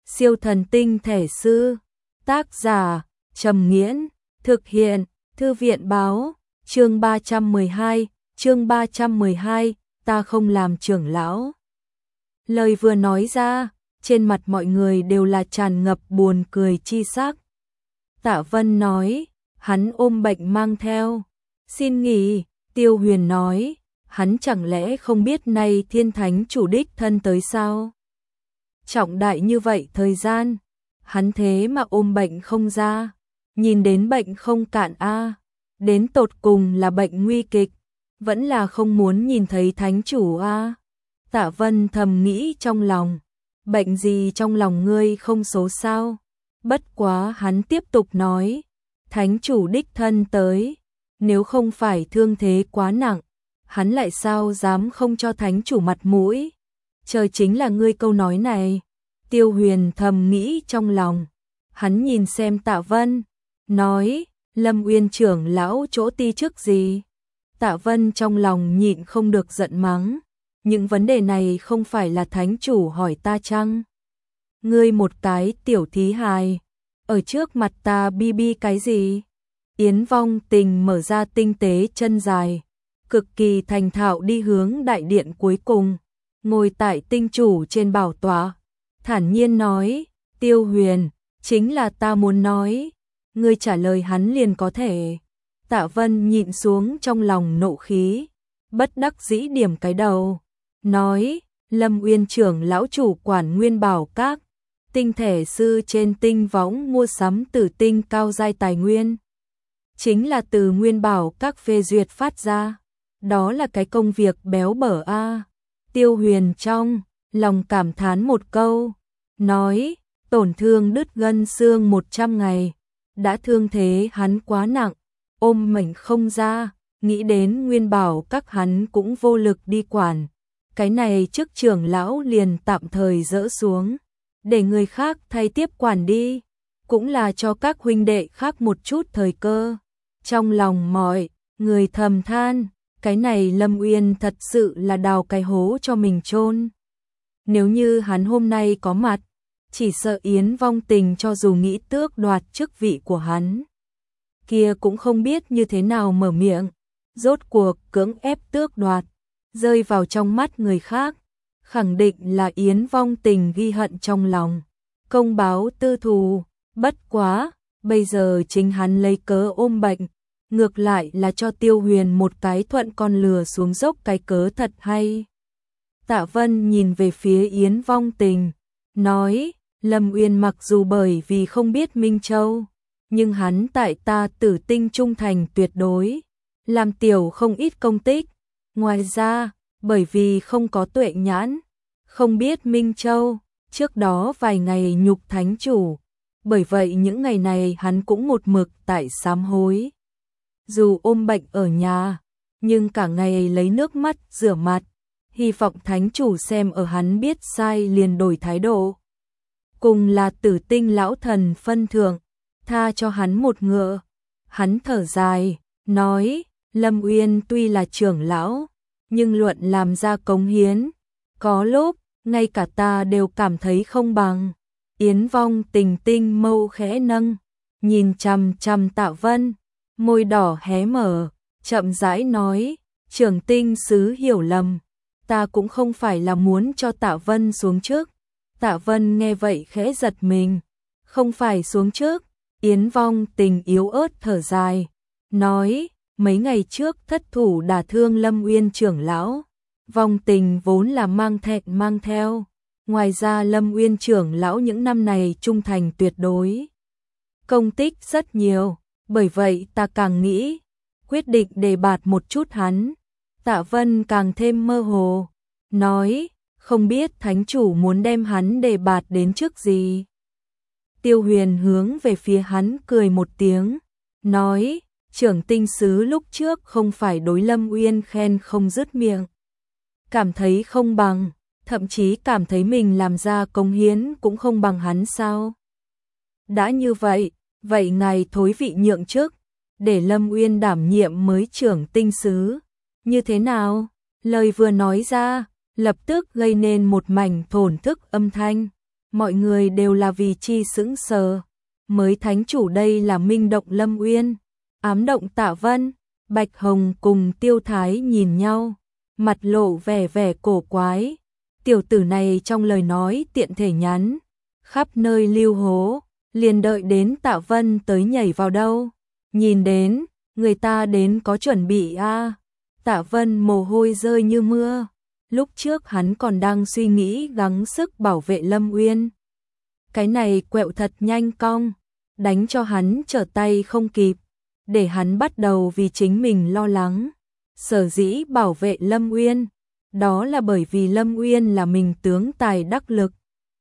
Siêu thần tinh thể sư. Tác giả Trầm Nghiễn. Thực hiện Thư viện báo. Chương 312, ta không làm trưởng lão. Lời vừa nói ra, trên mặt mọi người đều là tràn ngập buồn cười chi sắc. Tạ Vân nói, hắn ôm bệnh mang theo, xin nghỉ. Tiêu Huyền nói, hắn chẳng lẽ không biết nay Thiên Thánh chủ đích thân tới sao? Trọng đại như vậy thời gian, hắn thế mà ôm bệnh không ra, nhìn đến bệnh không cạn a, đến tột cùng là bệnh nguy kịch, vẫn là không muốn nhìn thấy thánh chủ a. Tạ Vân thầm nghĩ trong lòng, bệnh gì trong lòng ngươi không số sao? Bất quá hắn tiếp tục nói, thánh chủ đích thân tới, nếu không phải thương thế quá nặng, hắn lại sao dám không cho thánh chủ mặt mũi? Trời chính là ngươi câu nói này. Tiêu Huyền thầm nghĩ trong lòng, hắn nhìn xem Tạ Vân, nói, Lâm Uyên trưởng lão chỗ ti chức gì? Tạ Vân trong lòng nhịn không được giận mắng, những vấn đề này không phải là thánh chủ hỏi ta chăng? Ngươi một cái tiểu thí hài, ở trước mặt ta bi bi cái gì? Yến Vong Tình mở ra tinh tế chân dài, cực kỳ thành thạo đi hướng đại điện cuối cùng, ngồi tại tinh chủ trên bảo tọa, thản nhiên nói, Tiêu Huyền, chính là ta muốn nói, ngươi trả lời hắn liền có thể. Tạ Vân nhịn xuống trong lòng nộ khí, bất đắc dĩ điểm cái đầu, nói, Lâm Uyên trưởng lão chủ quản Nguyên Bảo Các, tinh thể sư trên tinh võng mua sắm tử tinh cao giai tài nguyên, chính là từ Nguyên Bảo Các phê duyệt phát ra, đó là cái công việc béo bở a. Tiêu Huyền trong lòng cảm thán một câu, nói, tổn thương đứt gân xương 100 ngày, đã thương thế hắn quá nặng, ôm mảnh không ra, nghĩ đến Nguyên Bảo Các hắn cũng vô lực đi quản, cái này chức trưởng lão liền tạm thời dỡ xuống, để người khác thay tiếp quản đi, cũng là cho các huynh đệ khác một chút thời cơ. Trong lòng mọi người thầm than, cái này Lâm Uyên thật sự là đào cái hố cho mình chôn. Nếu như hắn hôm nay có mặt, chỉ sợ Yến Vong Tình cho dù nghĩ tước đoạt chức vị của hắn, kia cũng không biết như thế nào mở miệng, rốt cuộc cưỡng ép tước đoạt, rơi vào trong mắt người khác, khẳng định là Yến Vong Tình ghi hận trong lòng, công báo tư thù, bất quá, bây giờ chính hắn lấy cớ ôm bệnh, ngược lại là cho Tiêu Huyền một cái thuận con lừa xuống dốc cái cớ thật hay. Tạ Vân nhìn về phía Yến Vong Tình, nói, Lâm Uyên mặc dù bởi vì không biết Minh Châu, nhưng hắn tại ta Tử Tinh trung thành tuyệt đối, làm tiểu không ít công tích, ngoài ra, bởi vì không có tuệ nhãn, không biết Minh Châu, trước đó vài ngày nhục thánh chủ, bởi vậy những ngày này hắn cũng một mực tại sám hối. Dù ôm bệnh ở nhà, nhưng cả ngày lấy nước mắt rửa mặt, hy vọng thánh chủ xem ở hắn biết sai liền đổi thái độ. Cùng là Tử Tinh lão thần phân thượng, tha cho hắn một ngựa. Hắn thở dài, nói, Lâm Uyên tuy là trưởng lão, nhưng luận làm ra cống hiến, có lúc, ngay cả ta đều cảm thấy không bằng. Yến Vong Tình tinh mâu khẽ nâng, nhìn chằm chằm Tạ Vân, môi đỏ hé mở, chậm rãi nói, trưởng tinh sứ hiểu lầm, ta cũng không phải là muốn cho Tạ Vân xuống trước. Tạ Vân nghe vậy khẽ giật mình, không phải xuống trước. Yến Vong Tình yếu ớt thở dài, nói, mấy ngày trước thất thủ đả thương Lâm Uyên trưởng lão, Vong Tình vốn là mang thẹn mang theo, ngoài ra Lâm Uyên trưởng lão những năm này trung thành tuyệt đối, công tích rất nhiều, bởi vậy ta càng nghĩ, quyết định đề bạt một chút hắn. Tạ Vân càng thêm mơ hồ, nói, không biết thánh chủ muốn đem hắn đề bạt đến trước gì. Tiêu Huyền hướng về phía hắn cười một tiếng, nói, trưởng tinh sứ lúc trước không phải đối Lâm Uyên khen không dứt miệng, cảm thấy không bằng, thậm chí cảm thấy mình làm ra công hiến cũng không bằng hắn sao. Đã như vậy, vậy ngài thối vị nhượng chức, để Lâm Uyên đảm nhiệm mới trưởng tinh sứ, như thế nào? Lời vừa nói ra, lập tức gây nên một mảnh thổn thức âm thanh. mọi người đều là vì chi sững sờ. Mới thánh chủ đây là minh động Lâm Uyên, ám động Tạ Vân. Bạch Hồng cùng Tiêu Thái nhìn nhau, mặt lộ vẻ cổ quái. Tiểu tử này trong lời nói tiện thể nhắn, khắp nơi lưu hố, liền đợi đến Tạ Vân tới nhảy vào đâu. Nhìn đến, người ta đến có chuẩn bị a. Tạ Vân mồ hôi rơi như mưa. Lúc trước hắn còn đang suy nghĩ gắng sức bảo vệ Lâm Uyên. Cái này quẹo thật nhanh cong, đánh cho hắn trở tay không kịp, để hắn bắt đầu vì chính mình lo lắng. Sở dĩ bảo vệ Lâm Uyên, đó là bởi vì Lâm Uyên là mình tướng tài đắc lực.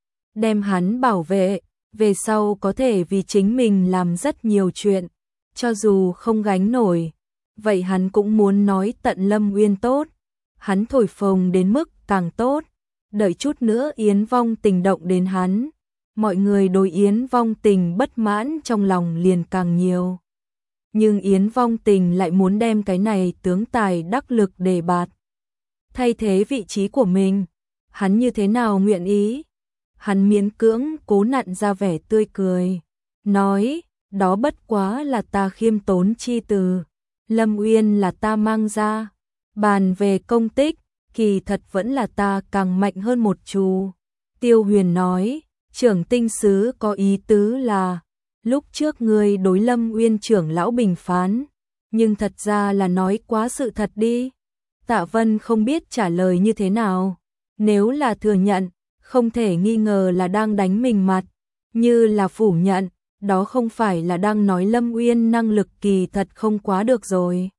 Đem hắn bảo vệ, về sau có thể vì chính mình làm rất nhiều chuyện, cho dù không gánh nổi. Vậy hắn cũng muốn nói tận Lâm Uyên tốt, hắn thổi phồng đến mức càng tốt. Đợi chút nữa Yến Vong Tình động đến hắn, mọi người đối Yến Vong Tình bất mãn trong lòng liền càng nhiều. Nhưng Yến Vong Tình lại muốn đem cái này tướng tài đắc lực đề bạt, thay thế vị trí của mình. Hắn như thế nào nguyện ý? Hắn miễn cưỡng cố nặn ra vẻ tươi cười, nói, đó bất quá là ta khiêm tốn chi từ. Lâm Uyên là ta mang ra, bàn về công tích, kỳ thật vẫn là ta càng mạnh hơn một chú. Tiêu Huyền nói, trưởng tinh sứ có ý tứ là, lúc trước ngươi đối Lâm Uyên trưởng lão bình phán, nhưng thật ra là nói quá sự thật đi. Tạ Vân không biết trả lời như thế nào. Nếu là thừa nhận, không thể nghi ngờ là đang đánh mình mặt. Như là phủ nhận, đó không phải là đang nói Lâm Uyên năng lực kỳ thật không quá được rồi.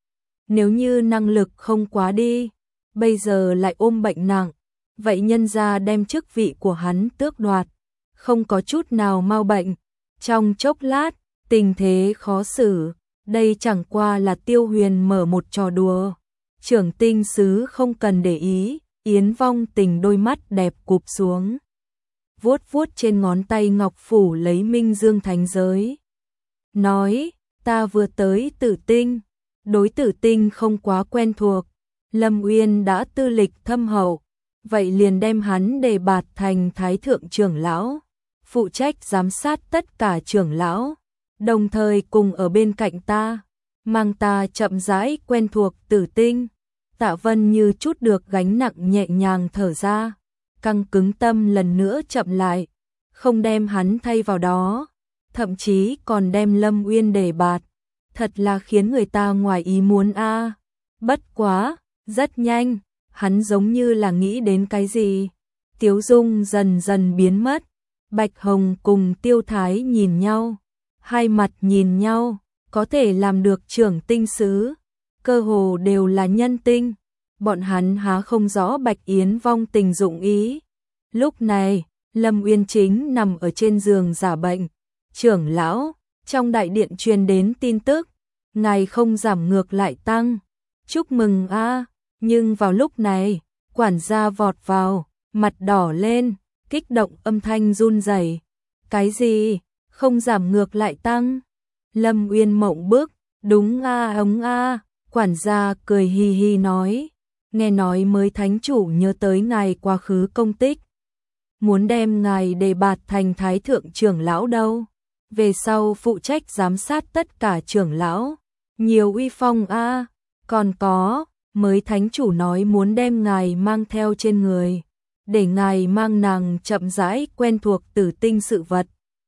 Nếu như năng lực không quá đi, bây giờ lại ôm bệnh nặng, vậy nhân ra đem chức vị của hắn tước đoạt, không có chút nào mau bệnh. Trong chốc lát, tình thế khó xử, đây chẳng qua là Tiêu Huyền mở một trò đùa. Trưởng tinh sứ không cần để ý. Yến Vong Tình đôi mắt đẹp cụp xuống, vuốt vuốt trên ngón tay ngọc phủ lấy Minh Dương Thánh Giới. Nói, ta vừa tới Tử Tinh, đối Tử Tinh không quá quen thuộc. Lâm Uyên đã tư lịch thâm hậu, vậy liền đem hắn đề bạt thành Thái Thượng trưởng lão, phụ trách giám sát tất cả trưởng lão, đồng thời cùng ở bên cạnh ta, mang ta chậm rãi quen thuộc Tử Tinh. Tạ Vân như chút được gánh nặng nhẹ nhàng thở ra, căng cứng tâm lần nữa chậm lại, không đem hắn thay vào đó, thậm chí còn đem Lâm Uyên đề bạt, thật là khiến người ta ngoài ý muốn a. Bất quá, rất nhanh, hắn giống như là nghĩ đến cái gì, tiếu dung dần dần biến mất. Bạch Hồng cùng Tiêu Thái nhìn nhau, hai mặt nhìn nhau, có thể làm được trưởng tinh sứ, cơ hồ đều là nhân tinh, bọn hắn há không rõ Bạch Yến Vong Tình dụng ý. Lúc này, Lâm Uyên chính nằm ở trên giường giả bệnh. Trưởng lão, trong đại điện truyền đến tin tức, ngài không giảm ngược lại tăng. Chúc mừng a. Nhưng vào lúc này, quản gia vọt vào, mặt đỏ lên, kích động âm thanh run rẩy. Cái gì? Không giảm ngược lại tăng? Lâm Uyên mộng bức, đúng a ống a. Quản gia cười hi hi nói, nghe nói mới thánh chủ nhớ tới ngài quá khứ công tích, muốn đem ngài đề bạt thành Thái Thượng trưởng lão đâu, về sau phụ trách giám sát tất cả trưởng lão, nhiều uy phong a. Còn có, mới thánh chủ nói muốn đem ngài mang theo trên người, để ngài mang nàng chậm rãi quen thuộc Tử Tinh sự vật,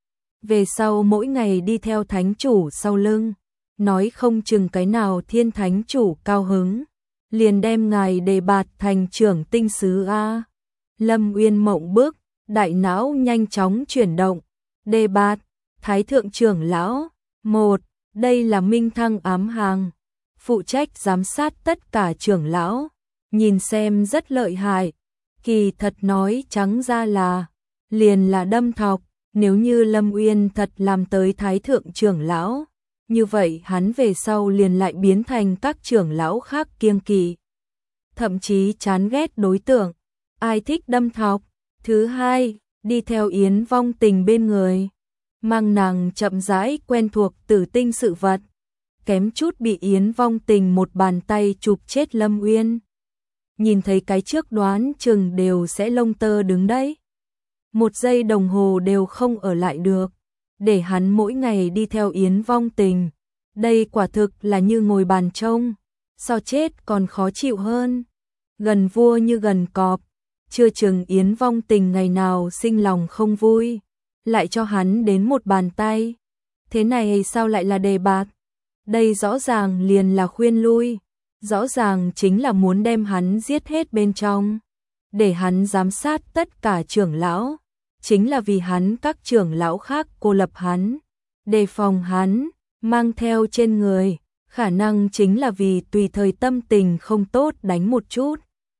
về sau mỗi ngày đi theo thánh chủ sau lưng, nói không chừng cái nào thiên thánh chủ cao hứng, liền đem ngài đề bạt thành trưởng tinh sứ a. Lâm Uyên mộng bức, đại não nhanh chóng chuyển động, đề bạt Thái Thượng trưởng lão. Một, đây là minh thăng ám hàng, phụ trách giám sát tất cả trưởng lão, nhìn xem rất lợi hại, kỳ thật nói trắng ra là, liền là đâm thọc. Nếu như Lâm Uyên thật làm tới Thái Thượng trưởng lão, như vậy hắn về sau liền lại biến thành các trưởng lão khác kiêng kỵ, thậm chí chán ghét đối tượng. Ai thích đâm thọc? Thứ hai, đi theo Yến Vong Tình bên người, mang nàng chậm rãi quen thuộc Tử Tinh sự vật, kém chút bị Yến Vong Tình một bàn tay chụp chết Lâm Uyên. Nhìn thấy cái trước đoán chừng đều sẽ lông tơ đứng đấy. 1 giây đồng hồ đều không ở lại được, để hắn mỗi ngày đi theo Yến Vong Tình. Đây quả thực là như ngồi bàn trông, so chết còn khó chịu hơn. Gần vua như gần cọp, chưa chừng Yến Vong Tình ngày nào sinh lòng không vui, lại cho hắn đến một bàn tay. Thế này sao lại là đề bạt? Đây rõ ràng liền là khuyên lui, rõ ràng chính là muốn đem hắn giết hết bên trong, để hắn giám sát tất cả trưởng lão, chính là vì hắn các trưởng lão khác cô lập hắn, đề phòng hắn, mang theo trên người, khả năng chính là vì tùy thời tâm tình không tốt đánh một chút.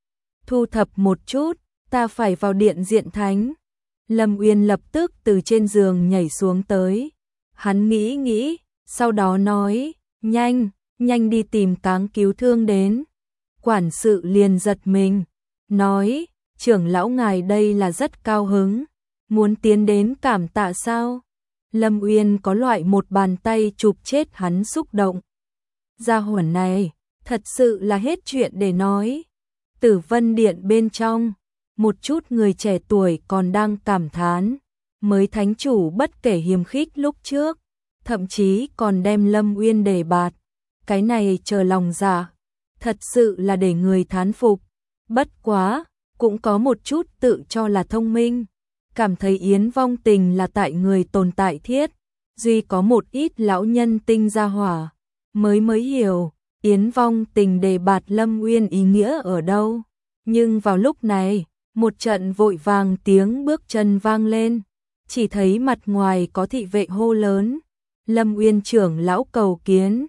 Thu thập một chút, ta phải vào điện diện thánh. Lâm Uyên lập tức từ trên giường nhảy xuống tới. Hắn nghĩ, sau đó nói, nhanh, nhanh đi tìm cáng cứu thương đến. Quản sự liền giật mình, nói, trưởng lão ngài đây là rất cao hứng, muốn tiến đến cảm tạ sao? Lâm Uyên có loại một bàn tay chụp chết hắn xúc động. Gia hỏa này, thật sự là hết chuyện để nói. Tử Vân Điện bên trong, một chút người trẻ tuổi còn đang cảm thán, mới thánh chủ bất kể hiềm khích lúc trước, thậm chí còn đem Lâm Uyên đề bạt. Cái này chờ lòng dạ, thật sự là để người thán phục. Bất quá, cũng có một chút tự cho là thông minh, cảm thấy Yến Vong Tình là tại người tồn tại thiết, duy có một ít lão nhân tinh gia hỏa, mới hiểu Yến Vong Tình đề bạt Lâm Uyên ý nghĩa ở đâu. Nhưng vào lúc này, một trận vội vàng tiếng bước chân vang lên, chỉ thấy mặt ngoài có thị vệ hô lớn, Lâm Uyên trưởng lão cầu kiến.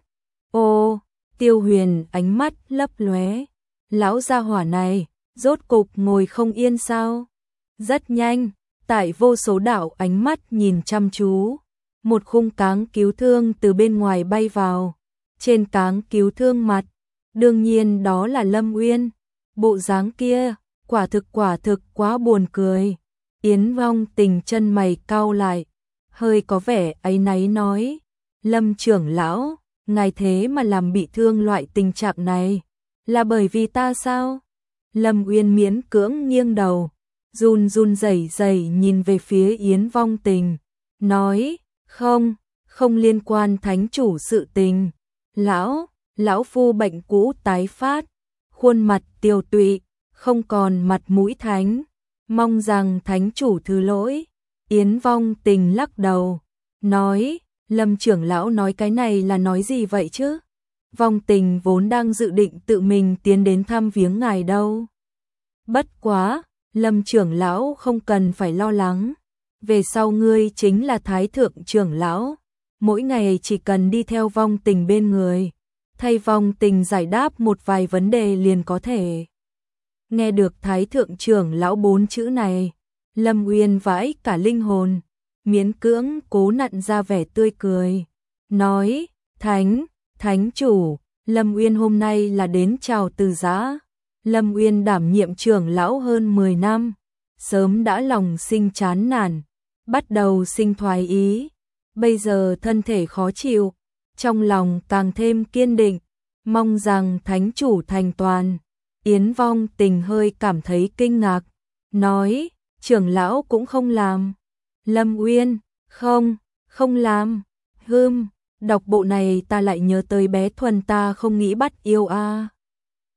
Ô, Tiêu Huyền ánh mắt lấp lóe, lão gia hỏa này, rốt cục ngồi không yên sao? Rất nhanh, tại vô số đạo ánh mắt nhìn chăm chú, một khung cáng cứu thương từ bên ngoài bay vào, trên cáng cứu thương mặt, đương nhiên đó là Lâm Uyên, bộ dáng kia, quả thực quá buồn cười. Yến Vong Tình chân mày cau lại, hơi có vẻ áy náy nói, Lâm trưởng lão, ngài thế mà làm bị thương loại tình trạng này, là bởi vì ta sao? Lâm Uyên miễn cưỡng nghiêng đầu, run rẩy nhìn về phía Yến Vong Tình, nói, không liên quan thánh chủ sự tình. Lão phu bệnh cũ tái phát, khuôn mặt tiều tụy, không còn mặt mũi thánh, mong rằng thánh chủ thứ lỗi. Yến Vong Tình lắc đầu, nói, Lâm trưởng lão nói cái này là nói gì vậy chứ? Vong Tình vốn đang dự định tự mình tiến đến thăm viếng ngài đâu. Bất quá, Lâm trưởng lão không cần phải lo lắng, về sau ngươi chính là thái thượng trưởng lão, mỗi ngày chỉ cần đi theo Vong Tình bên người, thay Vong Tình giải đáp một vài vấn đề liền có thể. Nghe được thái thượng trưởng lão 4 chữ này, Lâm Uyên vãi cả linh hồn, miễn cưỡng cố nặn ra vẻ tươi cười, nói, thánh chủ, Lâm Uyên hôm nay là đến chào từ giã. Lâm Uyên đảm nhiệm trưởng lão hơn 10 năm, sớm đã lòng sinh chán nản, bắt đầu sinh thoái ý, bây giờ thân thể khó chịu, trong lòng càng thêm kiên định, mong rằng thánh chủ thành toàn. Yến Vong Tình hơi cảm thấy kinh ngạc, nói, trưởng lão cũng không làm. Lâm Uyên, không làm. Đọc bộ này ta lại nhớ tới bé Thuần ta không nghĩ bắt yêu a.